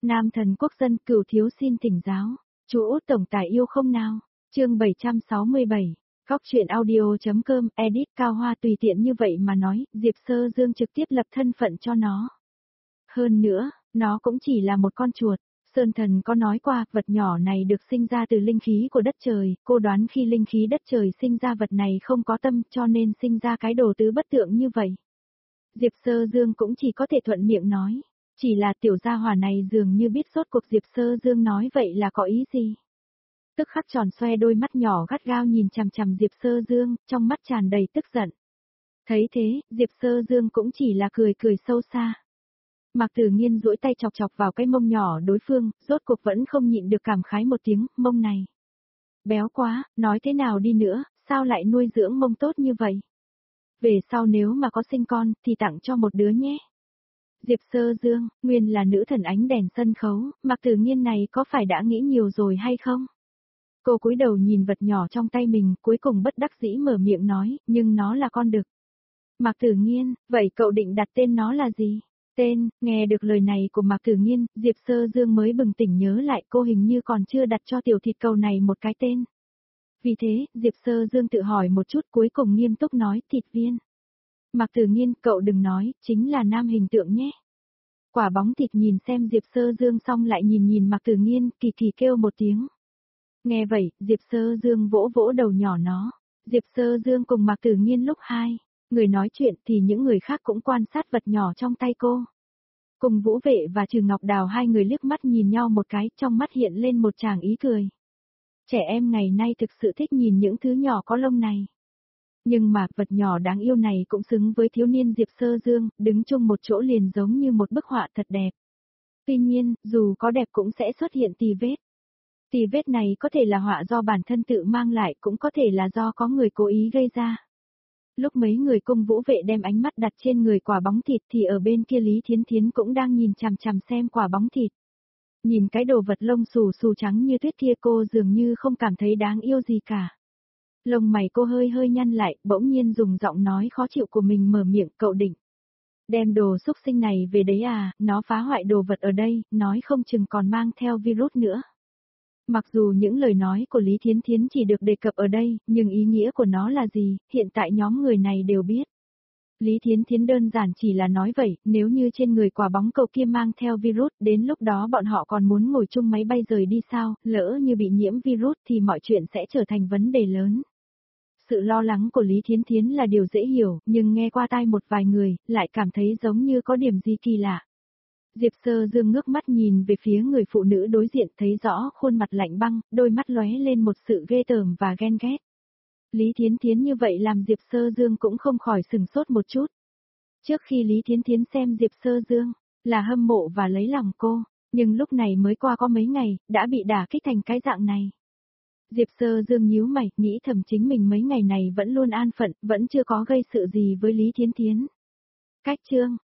Nam thần quốc dân Cửu thiếu xin thỉnh giáo. Chú Út tổng tài yêu không nào? Chương 767. Góc truyện audio.com edit Cao Hoa tùy tiện như vậy mà nói, Diệp Sơ Dương trực tiếp lập thân phận cho nó. Hơn nữa, nó cũng chỉ là một con chuột. Sơn thần có nói qua, vật nhỏ này được sinh ra từ linh khí của đất trời, cô đoán khi linh khí đất trời sinh ra vật này không có tâm cho nên sinh ra cái đồ tứ bất tượng như vậy. Diệp Sơ Dương cũng chỉ có thể thuận miệng nói. Chỉ là tiểu gia hỏa này dường như biết sốt cuộc Diệp Sơ Dương nói vậy là có ý gì. Tức khắc tròn xoe đôi mắt nhỏ gắt gao nhìn chằm chằm Diệp Sơ Dương, trong mắt tràn đầy tức giận. Thấy thế, Diệp Sơ Dương cũng chỉ là cười cười sâu xa. Mạc Tử Nghiên duỗi tay chọc chọc vào cái mông nhỏ đối phương, rốt cuộc vẫn không nhịn được cảm khái một tiếng, mông này. Béo quá, nói thế nào đi nữa, sao lại nuôi dưỡng mông tốt như vậy? Về sau nếu mà có sinh con, thì tặng cho một đứa nhé. Diệp Sơ Dương, nguyên là nữ thần ánh đèn sân khấu, Mạc Tử Nghiên này có phải đã nghĩ nhiều rồi hay không? Cô cúi đầu nhìn vật nhỏ trong tay mình, cuối cùng bất đắc dĩ mở miệng nói, nhưng nó là con đực. Mạc Tử Nghiên, vậy cậu định đặt tên nó là gì? Tên, nghe được lời này của Mạc Tử Nghiên, Diệp Sơ Dương mới bừng tỉnh nhớ lại cô hình như còn chưa đặt cho tiểu thịt cầu này một cái tên. Vì thế, Diệp Sơ Dương tự hỏi một chút cuối cùng nghiêm túc nói thịt viên. Mạc Tử Nghiên, cậu đừng nói, chính là nam hình tượng nhé. Quả bóng thịt nhìn xem Diệp Sơ Dương xong lại nhìn Mạc Tử Nghiên, kỳ kỳ kêu một tiếng. Nghe vậy, Diệp Sơ Dương vỗ vỗ đầu nhỏ nó. Diệp Sơ Dương cùng Mạc Tử Nghiên lúc hai người nói chuyện thì những người khác cũng quan sát vật nhỏ trong tay cô. Cùng Vũ Vệ và Trừ Ngọc Đào hai người liếc mắt nhìn nhau một cái, trong mắt hiện lên một tràng ý cười. Trẻ em ngày nay thực sự thích nhìn những thứ nhỏ có lông này. Nhưng mà vật nhỏ đáng yêu này cũng xứng với thiếu niên Diệp Sơ Dương, đứng chung một chỗ liền giống như một bức họa thật đẹp. Tuy nhiên, dù có đẹp cũng sẽ xuất hiện tì vết. Tì vết này có thể là họa do bản thân tự mang lại, cũng có thể là do có người cố ý gây ra. Lúc mấy người Cung Vũ Vệ đem ánh mắt đặt trên người quả bóng thịt thì ở bên kia Lý Thiến Thiến cũng đang nhìn chằm chằm xem quả bóng thịt. Nhìn cái đồ vật lông xù xù trắng như tuyết kia cô dường như không cảm thấy đáng yêu gì cả. Lông mày cô hơi hơi nhăn lại, bỗng nhiên dùng giọng nói khó chịu của mình mở miệng, cậu định đem đồ xúc sinh này về đấy à, nó phá hoại đồ vật ở đây, nói không chừng còn mang theo virus nữa. Mặc dù những lời nói của Lý Thiến Thiến chỉ được đề cập ở đây, nhưng ý nghĩa của nó là gì, hiện tại nhóm người này đều biết. Lý Thiến Thiến đơn giản chỉ là nói vậy, nếu như trên người quả bóng cầu kia mang theo virus, đến lúc đó bọn họ còn muốn ngồi chung máy bay rời đi sao, lỡ như bị nhiễm virus thì mọi chuyện sẽ trở thành vấn đề lớn. Sự lo lắng của Lý Thiến Thiến là điều dễ hiểu, nhưng nghe qua tai một vài người, lại cảm thấy giống như có điểm gì kỳ lạ. Diệp Sơ Dương ngước mắt nhìn về phía người phụ nữ đối diện thấy rõ khuôn mặt lạnh băng, đôi mắt lóe lên một sự ghê tởm và ghen ghét. Lý Thiến Thiến như vậy làm Diệp Sơ Dương cũng không khỏi sừng sốt một chút. Trước khi Lý Thiến Thiến xem Diệp Sơ Dương, là hâm mộ và lấy lòng cô, nhưng lúc này mới qua có mấy ngày, đã bị đả kích thành cái dạng này. Diệp Sơ Dương nhíu mày, nghĩ thầm chính mình mấy ngày này vẫn luôn an phận, vẫn chưa có gây sự gì với Lý Thiến Thiến. Cách chương